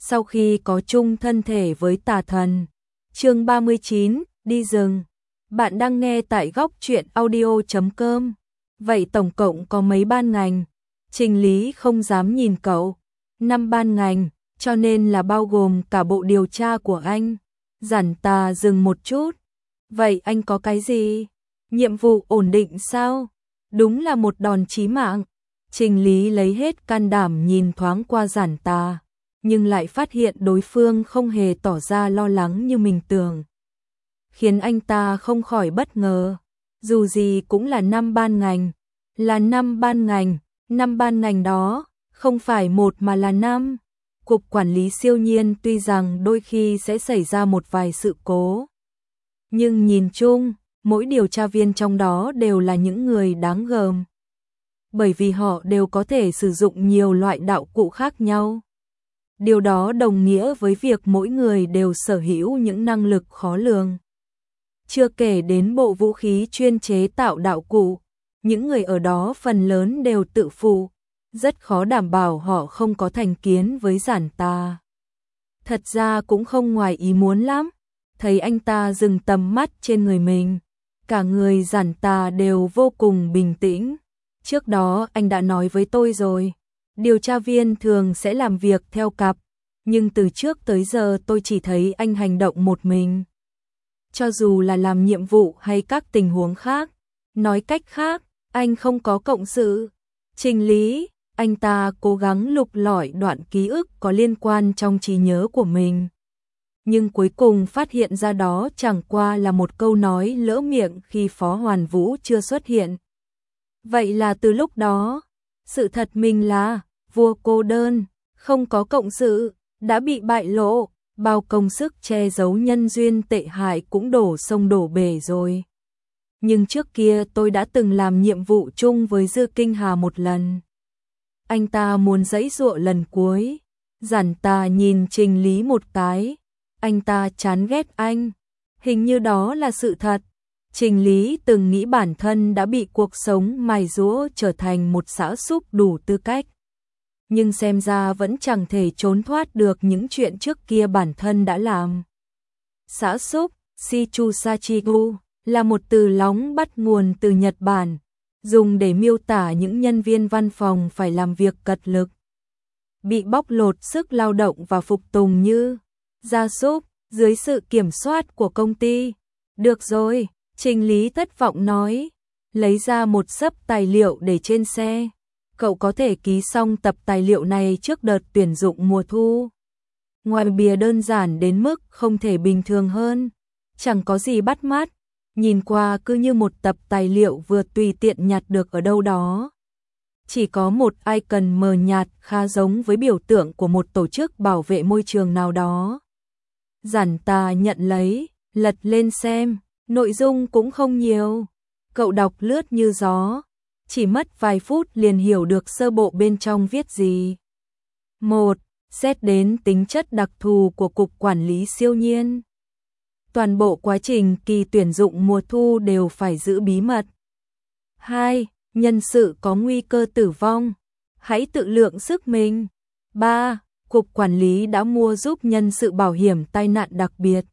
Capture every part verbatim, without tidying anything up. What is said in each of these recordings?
sau khi có chung thân thể với tà thần. Chương ba mươi chín, đi rừng. Bạn đang nghe tại góc truyện audio chấm com. Vậy tổng cộng có mấy ban ngành? Trình Lý không dám nhìn cậu. Năm ban ngành, cho nên là bao gồm cả bộ điều tra của anh. Giản Tà dừng một chút. Vậy anh có cái gì? Nhiệm vụ ổn định sao? Đúng là một đòn chí mạng. Trình Lý lấy hết can đảm nhìn thoáng qua Giản Tà, nhưng lại phát hiện đối phương không hề tỏ ra lo lắng như mình tưởng, khiến anh ta không khỏi bất ngờ. Dù gì cũng là năm ban ngành, là năm ban ngành, năm ban ngành đó, không phải một mà là năm. Cục quản lý siêu nhiên tuy rằng đôi khi sẽ xảy ra một vài sự cố, nhưng nhìn chung, mỗi điều tra viên trong đó đều là những người đáng gờm. Bởi vì họ đều có thể sử dụng nhiều loại đạo cụ khác nhau. Điều đó đồng nghĩa với việc mỗi người đều sở hữu những năng lực khó lường. Chưa kể đến bộ vũ khí chuyên chế tạo đạo cụ, những người ở đó phần lớn đều tự phụ, rất khó đảm bảo họ không có thành kiến với Giản Tà. Thật ra cũng không ngoài ý muốn lắm, thấy anh ta dừng tầm mắt trên người mình, cả người Giản Tà đều vô cùng bình tĩnh. Trước đó anh đã nói với tôi rồi, điều tra viên thường sẽ làm việc theo cặp, nhưng từ trước tới giờ tôi chỉ thấy anh hành động một mình. Cho dù là làm nhiệm vụ hay các tình huống khác, nói cách khác, anh không có cộng sự. Trình Lý, anh ta cố gắng lục lọi đoạn ký ức có liên quan trong trí nhớ của mình. Nhưng cuối cùng phát hiện ra đó chẳng qua là một câu nói lỡ miệng khi Phó Hoàn Vũ chưa xuất hiện. Vậy là từ lúc đó, sự thật mình là vua cô đơn, không có cộng sự, đã bị bại lộ, bao công sức che giấu nhân duyên tệ hại cũng đổ sông đổ bể rồi. Nhưng trước kia tôi đã từng làm nhiệm vụ chung với Dư Kinh Hà một lần. Anh ta muốn giãy giụa lần cuối. Giản Tà nhìn Trình Lý một cái, anh ta chán ghét anh. Hình như đó là sự thật. Trình Lý từng nghĩ bản thân đã bị cuộc sống mài giũa trở thành một sã súc đủ tư cách. Nhưng xem ra vẫn chẳng thể trốn thoát được những chuyện trước kia bản thân đã làm. Sã súc, Shichusachigu, là một từ lóng bắt nguồn từ Nhật Bản, dùng để miêu tả những nhân viên văn phòng phải làm việc cật lực, bị bóc lột sức lao động và phục tùng như gia súc dưới sự kiểm soát của công ty. Được rồi, Trình Lý thất vọng nói, lấy ra một xấp tài liệu để trên xe. Cậu có thể ký xong tập tài liệu này trước đợt tuyển dụng mùa thu. Ngoài bìa đơn giản đến mức không thể bình thường hơn, chẳng có gì bắt mắt, nhìn qua cứ như một tập tài liệu vừa tùy tiện nhặt được ở đâu đó. Chỉ có một icon mờ nhạt khá giống với biểu tượng của một tổ chức bảo vệ môi trường nào đó. Giản Tà nhận lấy, lật lên xem, nội dung cũng không nhiều. Cậu đọc lướt như gió, chỉ mất vài phút liền hiểu được sơ bộ bên trong viết gì. một. Xét đến tính chất đặc thù của Cục Quản lý siêu nhiên, toàn bộ quá trình kỳ tuyển dụng mùa thu đều phải giữ bí mật. hai. Nhân sự có nguy cơ tử vong, hãy tự lượng sức mình. ba. Cục Quản lý đã mua giúp nhân sự bảo hiểm tai nạn đặc biệt,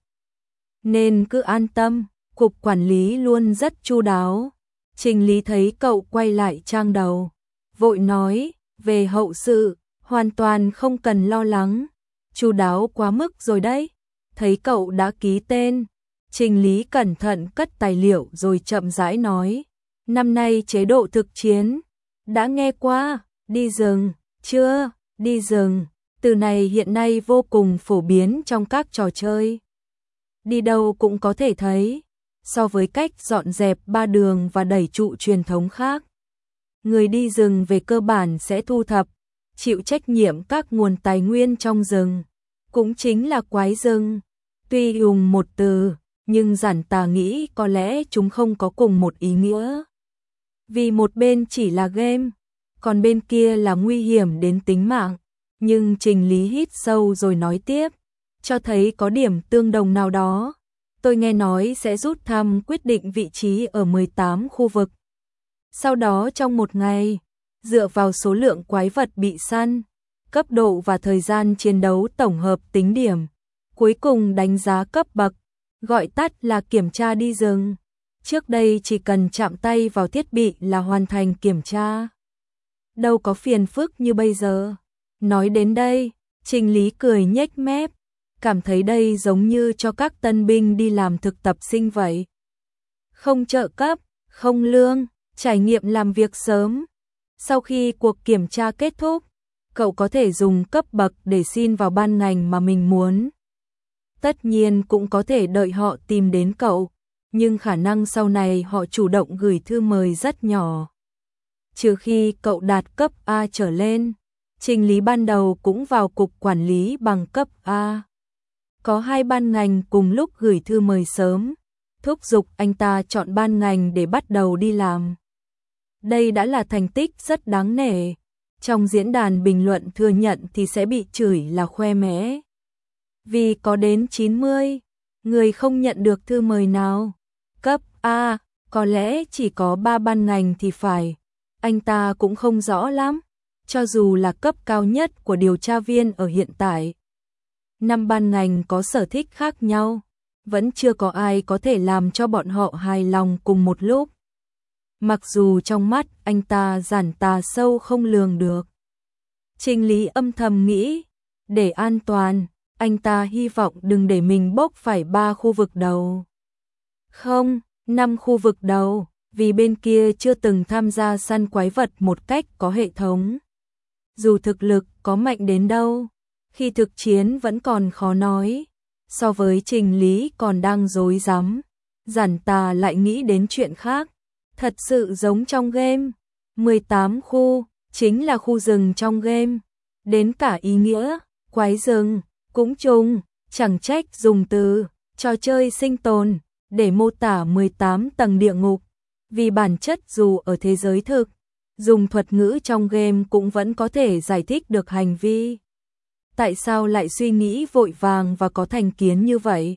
nên cứ an tâm, Cục Quản lý luôn rất chu đáo. Trình Lý thấy cậu quay lại trang đầu, vội nói, về hậu sự, hoàn toàn không cần lo lắng, chu đáo quá mức rồi đấy. Thấy cậu đã ký tên, Trình Lý cẩn thận cất tài liệu rồi chậm rãi nói, năm nay chế độ thực chiến, đã nghe qua, đi rừng, chưa, đi rừng, từ này hiện nay vô cùng phổ biến trong các trò chơi. Đi đâu cũng có thể thấy. So với cách dọn dẹp ba đường và đẩy trụ truyền thống khác, người đi rừng về cơ bản sẽ thu thập, chịu trách nhiệm các nguồn tài nguyên trong rừng, cũng chính là quái rừng. Tuy dùng một từ, nhưng Giản Tà nghĩ có lẽ chúng không có cùng một ý nghĩa. Vì một bên chỉ là game, còn bên kia là nguy hiểm đến tính mạng. Nhưng Trình Lý hít sâu rồi nói tiếp, cho thấy có điểm tương đồng nào đó. Tôi nghe nói sẽ rút thăm quyết định vị trí ở mười tám khu vực. Sau đó trong một ngày, dựa vào số lượng quái vật bị săn, cấp độ và thời gian chiến đấu tổng hợp tính điểm. Cuối cùng đánh giá cấp bậc, gọi tắt là kiểm tra đi rừng. Trước đây chỉ cần chạm tay vào thiết bị là hoàn thành kiểm tra. Đâu có phiền phức như bây giờ. Nói đến đây, Trình Lý cười nhếch mép, cảm thấy đây giống như cho các tân binh đi làm thực tập sinh vậy. Không trợ cấp, không lương, trải nghiệm làm việc sớm. Sau khi cuộc kiểm tra kết thúc, cậu có thể dùng cấp bậc để xin vào ban ngành mà mình muốn. Tất nhiên cũng có thể đợi họ tìm đến cậu, nhưng khả năng sau này họ chủ động gửi thư mời rất nhỏ. Trừ khi cậu đạt cấp A trở lên, Trình Lý ban đầu cũng vào cục quản lý bằng cấp A. Có hai ban ngành cùng lúc gửi thư mời sớm, thúc giục anh ta chọn ban ngành để bắt đầu đi làm. Đây đã là thành tích rất đáng nể. Trong diễn đàn bình luận thừa nhận thì sẽ bị chửi là khoe mẽ. Vì có đến chín mươi người không nhận được thư mời nào. Cấp A, có lẽ chỉ có ba ban ngành thì phải. Anh ta cũng không rõ lắm. Cho dù là cấp cao nhất của điều tra viên ở hiện tại. Năm ban ngành có sở thích khác nhau. Vẫn chưa có ai có thể làm cho bọn họ hài lòng cùng một lúc. Mặc dù trong mắt anh ta giản tà sâu không lường được. Trình Lý âm thầm nghĩ, để an toàn, anh ta hy vọng đừng để mình bốc phải ba khu vực đầu. Không, năm khu vực đầu, vì bên kia chưa từng tham gia săn quái vật một cách có hệ thống. Dù thực lực có mạnh đến đâu, khi thực chiến vẫn còn khó nói. So với Trình Lý còn đang rối rắm, giản tà lại nghĩ đến chuyện khác. Thật sự giống trong game, mười tám khu, chính là khu rừng trong game. Đến cả ý nghĩa, quái rừng, cũng trùng, chẳng trách dùng từ, trò chơi sinh tồn, để mô tả mười tám tầng địa ngục. Vì bản chất dù ở thế giới thực, dùng thuật ngữ trong game cũng vẫn có thể giải thích được hành vi. Tại sao lại suy nghĩ vội vàng và có thành kiến như vậy?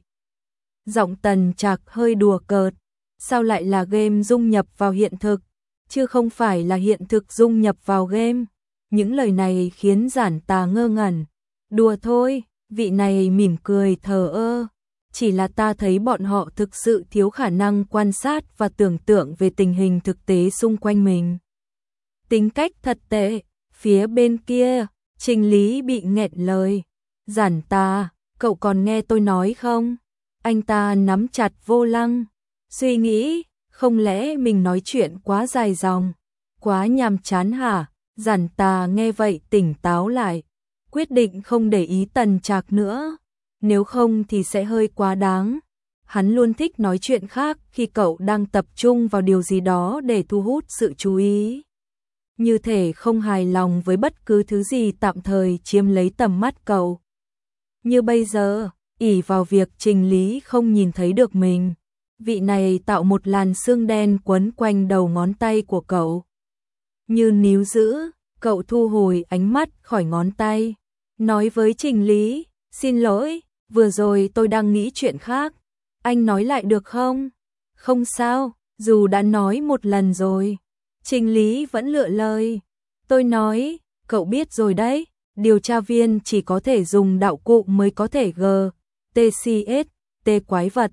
Giọng Tần Trạc hơi đùa cợt. Sao lại là game dung nhập vào hiện thực, chứ không phải là hiện thực dung nhập vào game? Những lời này khiến giản tà ngơ ngẩn. Đùa thôi, vị này mỉm cười thờ ơ. Chỉ là ta thấy bọn họ thực sự thiếu khả năng quan sát và tưởng tượng về tình hình thực tế xung quanh mình. Tính cách thật tệ. Phía bên kia, Trình Lý bị nghẹn lời. Giản tà, cậu còn nghe tôi nói không? Anh ta nắm chặt vô lăng. Suy nghĩ, không lẽ mình nói chuyện quá dài dòng, quá nhàm chán hả? Giản tà nghe vậy tỉnh táo lại, quyết định không để ý Tần Trạc nữa, nếu không thì sẽ hơi quá đáng. Hắn luôn thích nói chuyện khác khi cậu đang tập trung vào điều gì đó để thu hút sự chú ý. Như thể không hài lòng với bất cứ thứ gì tạm thời chiếm lấy tầm mắt cậu. Như bây giờ, ỷ vào việc Trình Lý không nhìn thấy được mình. Vị này tạo một làn sương đen quấn quanh đầu ngón tay của cậu. Như níu giữ, cậu thu hồi ánh mắt khỏi ngón tay. Nói với Trình Lý, xin lỗi, vừa rồi tôi đang nghĩ chuyện khác. Anh nói lại được không? Không sao, dù đã nói một lần rồi. Trình Lý vẫn lựa lời. Tôi nói, cậu biết rồi đấy, điều tra viên chỉ có thể dùng đạo cụ mới có thể g, tê xê ét, t quái vật.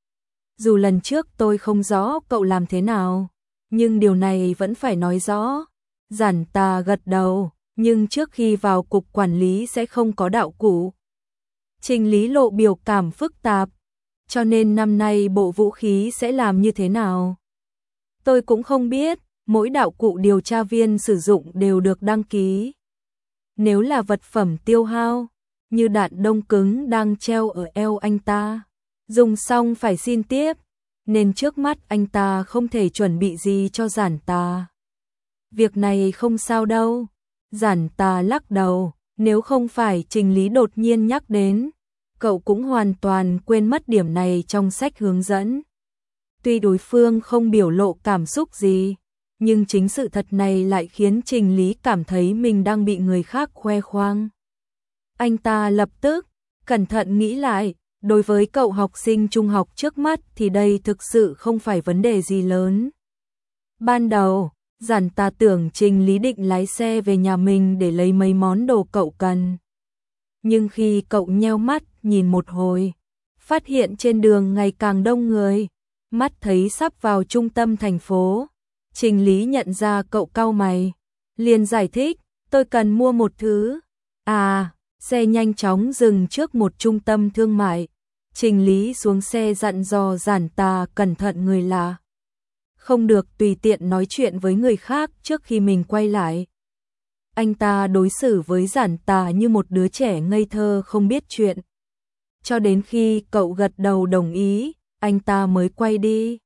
Dù lần trước tôi không rõ cậu làm thế nào, nhưng điều này vẫn phải nói rõ. Giản tà gật đầu, nhưng trước khi vào cục quản lý sẽ không có đạo cụ. Trình Lý lộ biểu cảm phức tạp, cho nên năm nay bộ vũ khí sẽ làm như thế nào? Tôi cũng không biết, mỗi đạo cụ điều tra viên sử dụng đều được đăng ký. Nếu là vật phẩm tiêu hao, như đạn đông cứng đang treo ở eo anh ta, dùng xong phải xin tiếp, nên trước mắt anh ta không thể chuẩn bị gì cho giản tà. Việc này không sao đâu. Giản tà lắc đầu, nếu không phải Trình Lý đột nhiên nhắc đến, cậu cũng hoàn toàn quên mất điểm này trong sách hướng dẫn. Tuy đối phương không biểu lộ cảm xúc gì, nhưng chính sự thật này lại khiến Trình Lý cảm thấy mình đang bị người khác khoe khoang. Anh ta lập tức, cẩn thận nghĩ lại, đối với cậu học sinh trung học trước mắt thì đây thực sự không phải vấn đề gì lớn. Ban đầu, Giản Tà tưởng Trình Lý định lái xe về nhà mình để lấy mấy món đồ cậu cần. Nhưng khi cậu nheo mắt nhìn một hồi, phát hiện trên đường ngày càng đông người, mắt thấy sắp vào trung tâm thành phố. Trình Lý nhận ra cậu cau mày, liền giải thích, tôi cần mua một thứ. À, xe nhanh chóng dừng trước một trung tâm thương mại. Trình Lý xuống xe dặn dò Giản Tà cẩn thận người lạ, không được tùy tiện nói chuyện với người khác trước khi mình quay lại. Anh ta đối xử với Giản Tà như một đứa trẻ ngây thơ không biết chuyện. Cho đến khi cậu gật đầu đồng ý, anh ta mới quay đi.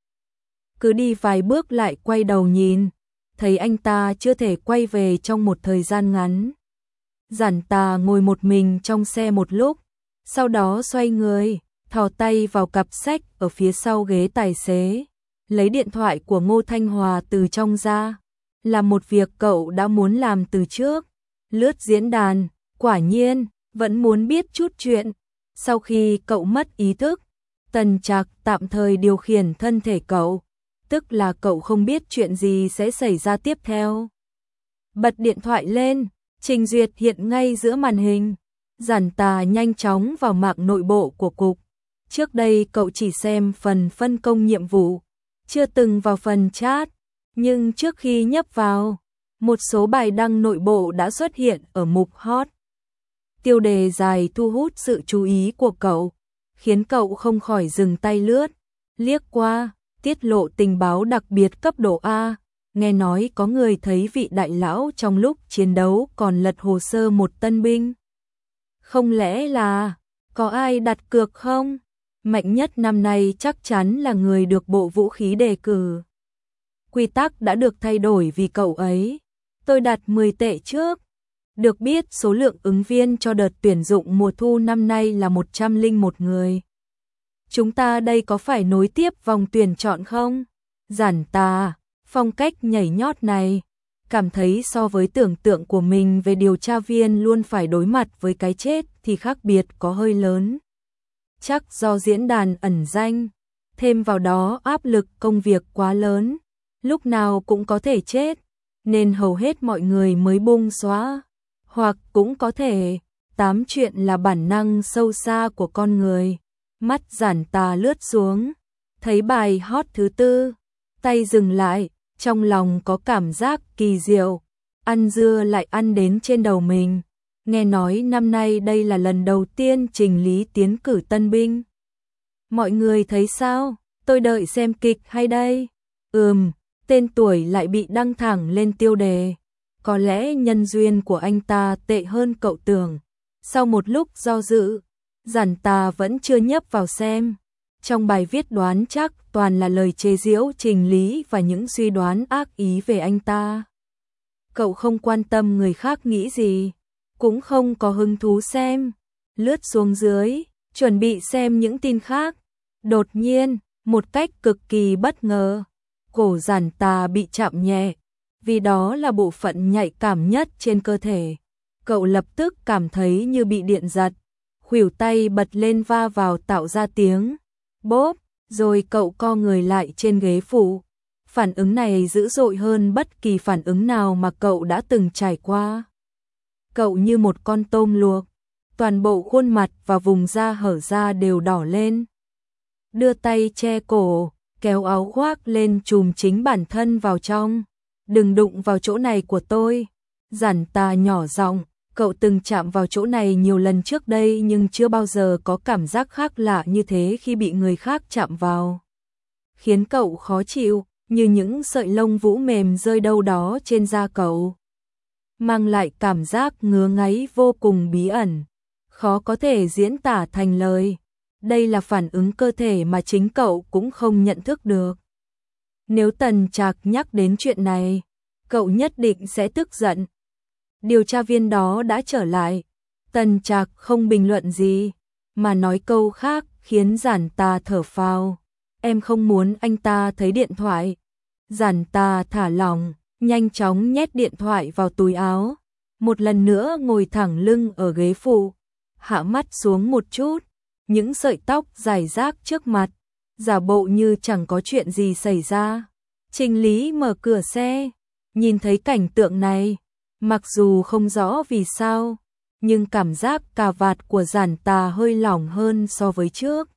Cứ đi vài bước lại quay đầu nhìn, thấy anh ta chưa thể quay về trong một thời gian ngắn. Giản Tà ngồi một mình trong xe một lúc, sau đó xoay người, thò tay vào cặp sách ở phía sau ghế tài xế, lấy điện thoại của Ngô Thanh Hòa từ trong ra, làm một việc cậu đã muốn làm từ trước, lướt diễn đàn. Quả nhiên, vẫn muốn biết chút chuyện. Sau khi cậu mất ý thức, Tần Trạc tạm thời điều khiển thân thể cậu, tức là cậu không biết chuyện gì sẽ xảy ra tiếp theo. Bật điện thoại lên, trình duyệt hiện ngay giữa màn hình. Giản Tà nhanh chóng vào mạng nội bộ của cục. Trước đây cậu chỉ xem phần phân công nhiệm vụ, chưa từng vào phần chat, nhưng trước khi nhấp vào, một số bài đăng nội bộ đã xuất hiện ở mục hot. Tiêu đề dài thu hút sự chú ý của cậu, khiến cậu không khỏi dừng tay lướt, liếc qua, tiết lộ tình báo đặc biệt cấp độ A, nghe nói có người thấy vị đại lão trong lúc chiến đấu còn lật hồ sơ một tân binh. Không lẽ là, có ai đặt cược không? Mạnh nhất năm nay chắc chắn là người được Bộ Vũ khí đề cử. Quy tắc đã được thay đổi vì cậu ấy. Tôi đặt mười tệ trước. Được biết số lượng ứng viên cho đợt tuyển dụng mùa thu năm nay là một trăm lẻ một người. Chúng ta đây có phải nối tiếp vòng tuyển chọn không? Giản Tà, phong cách nhảy nhót này, cảm thấy so với tưởng tượng của mình về điều tra viên luôn phải đối mặt với cái chết thì khác biệt có hơi lớn. Chắc do diễn đàn ẩn danh, thêm vào đó áp lực công việc quá lớn, lúc nào cũng có thể chết, nên hầu hết mọi người mới bung xóa. Hoặc cũng có thể, tám chuyện là bản năng sâu xa của con người. Mắt Giản Tà lướt xuống, thấy bài hot thứ tư, tay dừng lại, trong lòng có cảm giác kỳ diệu, ăn dưa lại ăn đến trên đầu mình. Nghe nói năm nay đây là lần đầu tiên Trình Lý tiến cử tân binh. Mọi người thấy sao? Tôi đợi xem kịch hay đây? Ừm, tên tuổi lại bị đăng thẳng lên tiêu đề. Có lẽ nhân duyên của anh ta tệ hơn cậu tưởng. Sau một lúc do dự, Giản Tà vẫn chưa nhấp vào xem. Trong bài viết đoán chắc toàn là lời chế giễu Trình Lý và những suy đoán ác ý về anh ta. Cậu không quan tâm người khác nghĩ gì, cũng không có hứng thú xem. Lướt xuống dưới, chuẩn bị xem những tin khác. Đột nhiên, một cách cực kỳ bất ngờ, cổ Giản Tà bị chạm nhẹ, vì đó là bộ phận nhạy cảm nhất trên cơ thể. Cậu lập tức cảm thấy như bị điện giật, khuỷu tay bật lên va vào tạo ra tiếng bốp, rồi cậu co người lại trên ghế phụ. Phản ứng này dữ dội hơn bất kỳ phản ứng nào mà cậu đã từng trải qua. Cậu như một con tôm luộc, toàn bộ khuôn mặt và vùng da hở ra đều đỏ lên. Đưa tay che cổ, kéo áo khoác lên trùm chính bản thân vào trong. Đừng đụng vào chỗ này của tôi. Giản Tà nhỏ giọng, cậu từng chạm vào chỗ này nhiều lần trước đây nhưng chưa bao giờ có cảm giác khác lạ như thế khi bị người khác chạm vào. Khiến cậu khó chịu, như những sợi lông vũ mềm rơi đâu đó trên da cậu. Mang lại cảm giác ngứa ngáy vô cùng bí ẩn, khó có thể diễn tả thành lời. Đây là phản ứng cơ thể mà chính cậu cũng không nhận thức được. Nếu Tần Trạc nhắc đến chuyện này, cậu nhất định sẽ tức giận. Điều tra viên đó đã trở lại. Tần Trạc không bình luận gì, mà nói câu khác khiến Giản Tà thở phào. Em không muốn anh ta thấy điện thoại. Giản Tà thả lỏng, nhanh chóng nhét điện thoại vào túi áo. Một lần nữa ngồi thẳng lưng ở ghế phụ, hạ mắt xuống một chút, những sợi tóc rải rác trước mặt, giả bộ như chẳng có chuyện gì xảy ra. Trình Lý mở cửa xe, Nhìn thấy cảnh tượng này, mặc dù không rõ vì sao, nhưng cảm giác cà vạt của Giản Tà hơi lỏng hơn so với trước.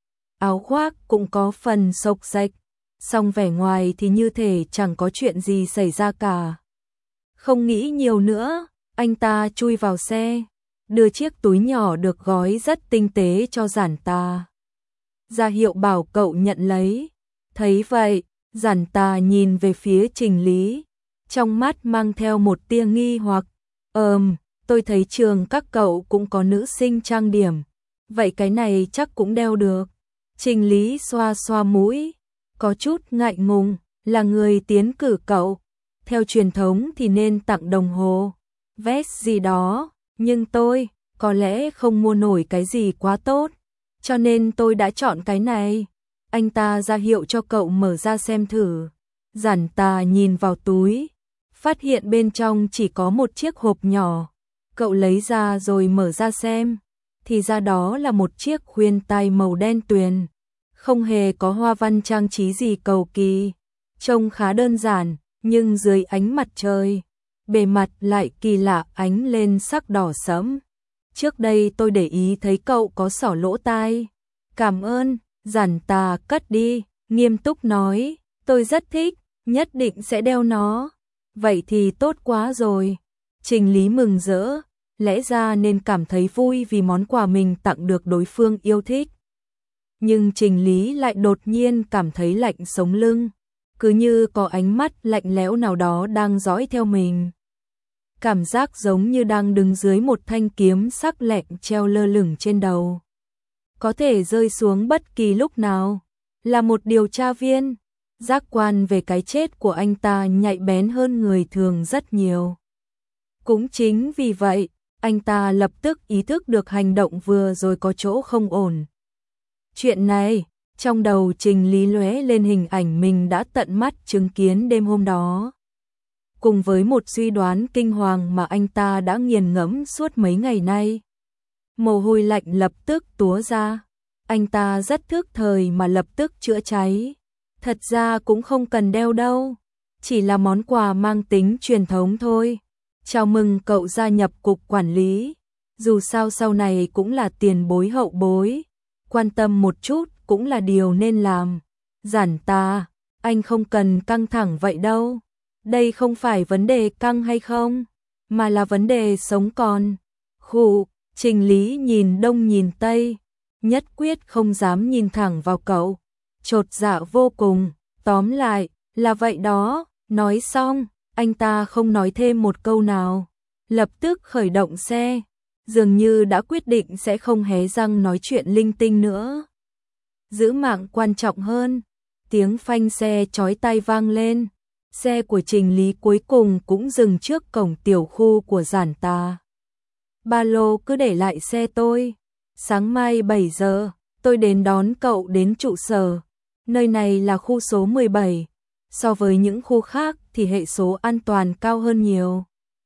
Áo khoác cũng có phần xộc xệch, song vẻ ngoài thì như thể chẳng có chuyện gì xảy ra cả. Không nghĩ nhiều nữa, anh ta chui vào xe, đưa chiếc túi nhỏ được gói rất tinh tế cho Giản Tà. Ra hiệu bảo cậu nhận lấy. Thấy vậy, Giản Tà nhìn về phía Trình Lý, trong mắt mang theo một tia nghi hoặc. Ờm, tôi thấy trường các cậu cũng có nữ sinh trang điểm, vậy cái này chắc cũng đeo được. Trình Lý xoa xoa mũi, có chút ngại ngùng, là người tiến cử cậu. Theo truyền thống thì nên tặng đồng hồ, vest gì đó, nhưng tôi có lẽ không mua nổi cái gì quá tốt, cho nên tôi đã chọn cái này. Anh ta ra hiệu cho cậu mở ra xem thử. Giản Tà nhìn vào túi, phát hiện bên trong chỉ có một chiếc hộp nhỏ. Cậu lấy ra rồi mở ra xem, thì ra đó là một chiếc khuyên tai màu đen tuyền, không hề có hoa văn trang trí gì cầu kỳ, trông khá đơn giản, nhưng dưới ánh mặt trời, bề mặt lại kỳ lạ ánh lên sắc đỏ sẫm. Trước đây tôi để ý thấy cậu có xỏ lỗ tai. Cảm ơn. Giản Tà cất đi, nghiêm túc nói, tôi rất thích, nhất định sẽ đeo nó. Vậy thì tốt quá rồi. Trình Lý mừng rỡ, lẽ ra nên cảm thấy vui vì món quà mình tặng được đối phương yêu thích. Nhưng Trình Lý lại đột nhiên cảm thấy lạnh sống lưng, cứ như có ánh mắt lạnh lẽo nào đó đang dõi theo mình. Cảm giác giống như đang đứng dưới một thanh kiếm sắc lạnh treo lơ lửng trên đầu, có thể rơi xuống bất kỳ lúc nào. Là một điều tra viên, giác quan về cái chết của anh ta nhạy bén hơn người thường rất nhiều. Cũng chính vì vậy, anh ta lập tức ý thức được hành động vừa rồi có chỗ không ổn. Chuyện này, trong đầu Trình Lý lóe lên hình ảnh mình đã tận mắt chứng kiến đêm hôm đó, cùng với một suy đoán kinh hoàng mà anh ta đã nghiền ngẫm suốt mấy ngày nay. Mồ hôi lạnh lập tức túa ra, anh ta rất thức thời mà lập tức chữa cháy. Thật ra cũng không cần đeo đâu, chỉ là món quà mang tính truyền thống thôi. Chào mừng cậu gia nhập cục quản lý, dù sao sau này cũng là tiền bối hậu bối, quan tâm một chút cũng là điều nên làm. Giản Tà, anh không cần căng thẳng vậy đâu, đây không phải vấn đề căng hay không, mà là vấn đề sống còn. Khụ. Trình Lý nhìn đông nhìn tây, nhất quyết không dám nhìn thẳng vào cậu, chột dạ vô cùng. Tóm lại, là vậy đó. Nói xong, anh ta không nói thêm một câu nào, lập tức khởi động xe, dường như đã quyết định sẽ không hé răng nói chuyện linh tinh nữa. Giữ mạng quan trọng hơn. Tiếng phanh xe chói tai vang lên, xe của Trình Lý cuối cùng cũng dừng trước cổng tiểu khu của Giản Tà. Ba lô cứ để lại xe tôi, sáng mai bảy giờ, tôi đến đón cậu đến trụ sở. Nơi này là khu số mười bảy, so với những khu khác thì hệ số an toàn cao hơn nhiều.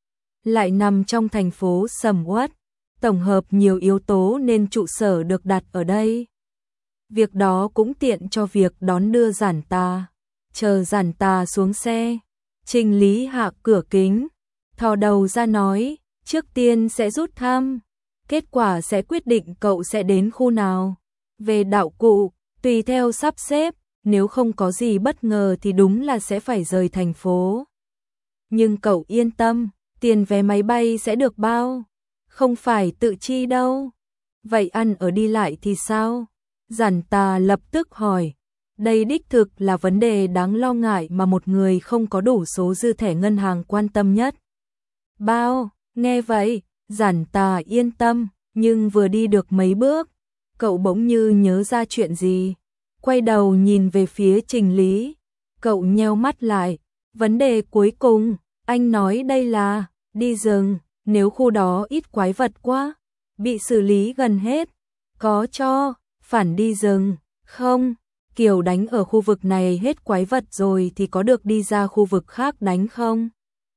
Lại nằm trong thành phố sầm uất, tổng hợp nhiều yếu tố nên trụ sở được đặt ở đây. Việc đó cũng tiện cho việc đón đưa Giản Tà. Chờ Giản Tà xuống xe, Trình Lý hạ cửa kính, thò đầu ra nói, trước tiên sẽ rút thăm, kết quả sẽ quyết định cậu sẽ đến khu nào. Về đạo cụ, tùy theo sắp xếp, nếu không có gì bất ngờ thì đúng là sẽ phải rời thành phố. Nhưng cậu yên tâm, tiền vé máy bay sẽ được bao, không phải tự chi đâu. Vậy ăn ở đi lại thì sao? Giản Tà lập tức hỏi. Đây đích thực là vấn đề đáng lo ngại mà một người không có đủ số dư thẻ ngân hàng quan tâm nhất. Bao, nghe vậy, Giản Tà yên tâm, nhưng vừa đi được mấy bước, cậu bỗng như nhớ ra chuyện gì, quay đầu nhìn về phía Trình Lý. Cậu nheo mắt lại, vấn đề cuối cùng, anh nói đây là đi rừng, nếu khu đó ít quái vật quá, bị xử lý gần hết, có cho phản đi rừng không? Kiểu đánh ở khu vực này hết quái vật rồi thì có được đi ra khu vực khác đánh không?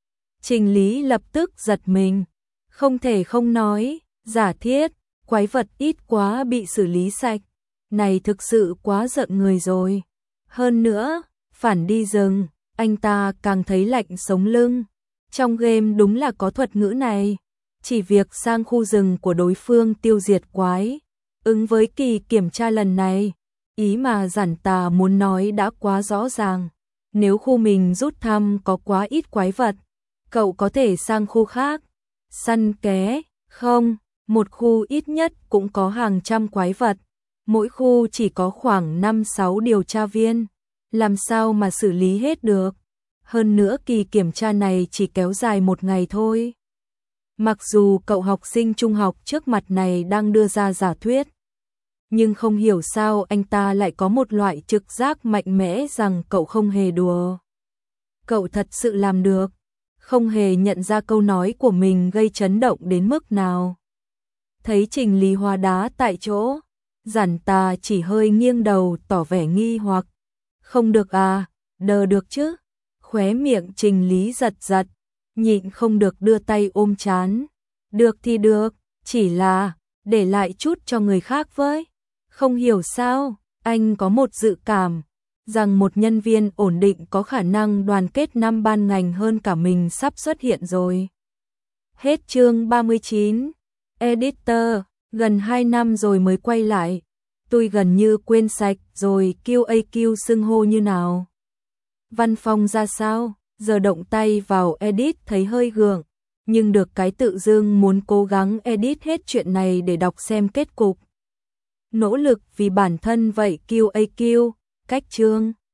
Trình Lý lập tức giật mình, không thể không nói, giả thiết, quái vật ít quá bị xử lý sạch, này thực sự quá giận người rồi. Hơn nữa, phản đi rừng, anh ta càng thấy lạnh sống lưng. Trong game đúng là có thuật ngữ này, chỉ việc sang khu rừng của đối phương tiêu diệt quái. Ứng với kỳ kiểm tra lần này, ý mà Giản Tà muốn nói đã quá rõ ràng. Nếu khu mình rút thăm có quá ít quái vật, cậu có thể sang khu khác. Săn ké, không, một khu ít nhất cũng có hàng trăm quái vật. Mỗi khu chỉ có khoảng năm sáu điều tra viên. Làm sao mà xử lý hết được? Hơn nữa kỳ kiểm tra này chỉ kéo dài một ngày thôi. Mặc dù cậu học sinh trung học trước mặt này đang đưa ra giả thuyết, nhưng không hiểu sao anh ta lại có một loại trực giác mạnh mẽ rằng cậu không hề đùa. Cậu thật sự làm được, không hề nhận ra câu nói của mình gây chấn động đến mức nào. Thấy Trình Lý hóa đá tại chỗ, Giản Tà chỉ hơi nghiêng đầu tỏ vẻ nghi hoặc. Không được à, đờ được chứ? Khóe miệng Trình Lý giật giật, nhịn không được đưa tay ôm trán. Được thì được, chỉ là để lại chút cho người khác với. Không hiểu sao, anh có một dự cảm rằng một nhân viên ổn định có khả năng đoàn kết năm ban ngành hơn cả mình sắp xuất hiện rồi. Hết chương ba mươi chín. Editor, gần hai năm rồi mới quay lại. Tôi gần như quên sạch rồi Q A Q xưng hô như nào. Văn phòng ra sao, giờ động tay vào edit thấy hơi gượng, nhưng được cái tự dưng muốn cố gắng edit hết chuyện này để đọc xem kết cục. Nỗ lực vì bản thân vậy Q A Q, cách chương.